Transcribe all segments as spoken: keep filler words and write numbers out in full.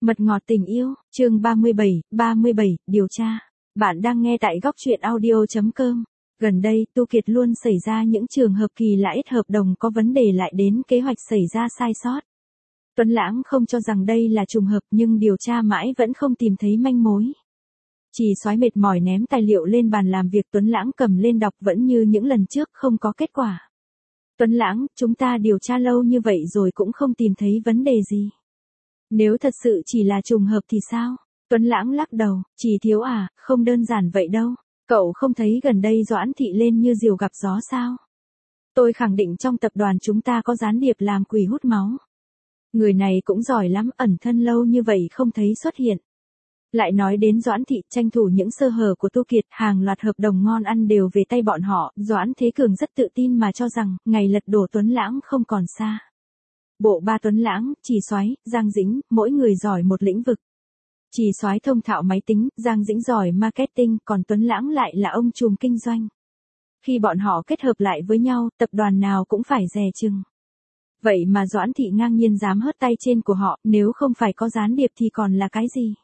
Mật ngọt tình yêu, chương ba mươi bảy, ba mươi bảy, điều tra. Bạn đang nghe tại góc truyện audio chấm com. Gần đây, Tu Kiệt luôn xảy ra những trường hợp kỳ lạ ít hợp đồng có vấn đề lại đến kế hoạch xảy ra sai sót. Tuấn Lãng không cho rằng đây là trùng hợp nhưng điều tra mãi vẫn không tìm thấy manh mối. Chỉ Soái mệt mỏi ném tài liệu lên bàn làm việc, Tuấn Lãng cầm lên đọc vẫn như những lần trước, không có kết quả. Tuấn Lãng, chúng ta điều tra lâu như vậy rồi cũng không tìm thấy vấn đề gì. Nếu thật sự chỉ là trùng hợp thì sao? Tuấn Lãng lắc đầu, Chỉ Thiếu à, không đơn giản vậy đâu. Cậu không thấy gần đây Doãn Thị lên như diều gặp gió sao? Tôi khẳng định trong tập đoàn chúng ta có gián điệp làm quỷ hút máu. Người này cũng giỏi lắm, ẩn thân lâu như vậy không thấy xuất hiện. Lại nói đến Doãn Thị, tranh thủ những sơ hở của Tu Kiệt, hàng loạt hợp đồng ngon ăn đều về tay bọn họ. Doãn Thế Cường rất tự tin mà cho rằng, ngày lật đổ Tuấn Lãng không còn xa. Bộ ba Tuấn Lãng, Chỉ Soái, Giang Dĩnh, mỗi người giỏi một lĩnh vực. Chỉ Soái thông thạo máy tính, Giang Dĩnh giỏi marketing, còn Tuấn Lãng lại là ông trùm kinh doanh. Khi bọn họ kết hợp lại với nhau, tập đoàn nào cũng phải dè chừng. Vậy mà Doãn Thị ngang nhiên dám hớt tay trên của họ, nếu không phải có gián điệp thì còn là cái gì?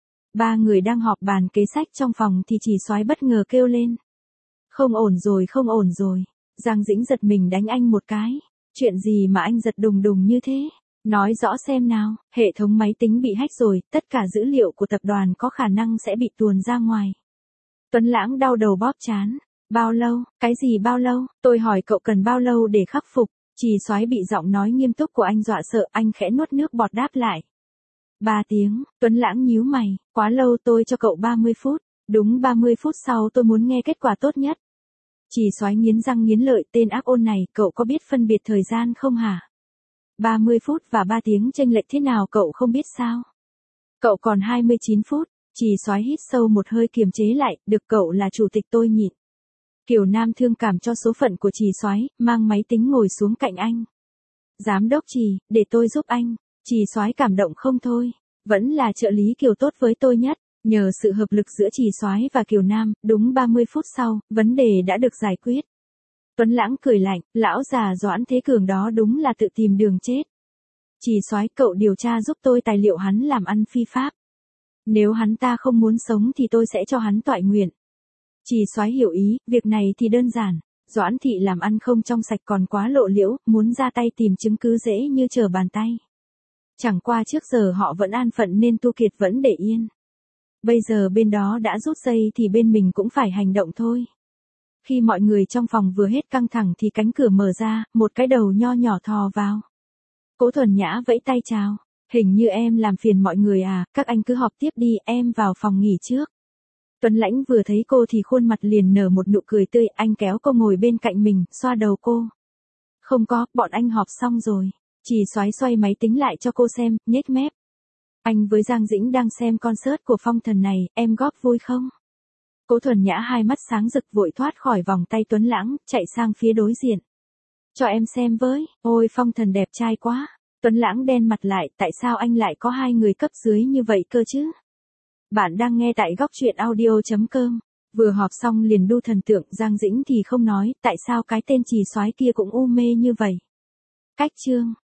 Ba người đang họp bàn kế sách trong phòng thì Chỉ Soái bất ngờ kêu lên. Không ổn rồi, không ổn rồi. Giang Dĩnh giật mình đánh anh một cái. Chuyện gì mà anh giật đùng đùng như thế? Nói rõ xem nào. Hệ thống máy tính bị hack rồi, tất cả dữ liệu của tập đoàn có khả năng sẽ bị tuồn ra ngoài. Tuấn Lãng đau đầu bóp trán. Bao lâu? Cái gì bao lâu? Tôi hỏi cậu cần bao lâu để khắc phục? Chỉ Soái bị giọng nói nghiêm túc của anh dọa sợ, anh khẽ nuốt nước bọt đáp lại. Ba tiếng, Tuấn Lãng nhíu mày, quá lâu, tôi cho cậu ba mươi phút. Đúng ba mươi phút sau tôi muốn nghe kết quả tốt nhất. Chỉ Soái nghiến răng nghiến lợi, tên ác ôn này, cậu có biết phân biệt thời gian không hả? ba mươi phút và ba tiếng chênh lệch thế nào cậu không biết sao? Cậu còn hai mươi chín phút, Chỉ Soái hít sâu một hơi kiềm chế lại, được cậu là chủ tịch tôi nhịn. Kiều Nam thương cảm cho số phận của Chỉ Soái, mang máy tính ngồi xuống cạnh anh. Giám đốc Chỉ, để tôi giúp anh. Chỉ Soái cảm động không thôi, vẫn là trợ lý Kiều tốt với tôi nhất. Nhờ sự hợp lực giữa Chỉ Soái và Kiều Nam, đúng ba mươi phút sau, vấn đề đã được giải quyết. Tuấn Lãng cười lạnh, lão già Doãn Thế Cường đó đúng là tự tìm đường chết. Chỉ Soái, cậu điều tra giúp tôi tài liệu hắn làm ăn phi pháp. Nếu hắn ta không muốn sống thì tôi sẽ cho hắn toại nguyện. Chỉ Soái hiểu ý, việc này thì đơn giản. Doãn Thị làm ăn không trong sạch còn quá lộ liễu, muốn ra tay tìm chứng cứ dễ như trở bàn tay. Chẳng qua trước giờ họ vẫn an phận nên Tu Kiệt vẫn để yên. Bây giờ bên đó đã rút dây thì bên mình cũng phải hành động thôi. Khi mọi người trong phòng vừa hết căng thẳng thì cánh cửa mở ra, một cái đầu nho nhỏ thò vào. Cố Thuần Nhã vẫy tay chào. Hình như em làm phiền mọi người à, các anh cứ họp tiếp đi, em vào phòng nghỉ trước. Tuấn Lãnh vừa thấy cô thì khuôn mặt liền nở một nụ cười tươi, anh kéo cô ngồi bên cạnh mình, xoa đầu cô. Không có, bọn anh họp xong rồi. Chỉ Soái xoay máy tính lại cho cô xem, nhếch mép. Anh với Giang Dĩnh đang xem concert của Phong Thần này, em góp vui không? Cố Thuần Nhã hai mắt sáng rực vội thoát khỏi vòng tay Tuấn Lãng, chạy sang phía đối diện. Cho em xem với, ôi Phong Thần đẹp trai quá. Tuấn Lãng đen mặt lại, tại sao anh lại có hai người cấp dưới như vậy cơ chứ? Bạn đang nghe tại góc truyện audio chấm com. Vừa họp xong liền đu thần tượng, Giang Dĩnh thì không nói, tại sao cái tên Chỉ Soái kia cũng u mê như vậy? Cách chương,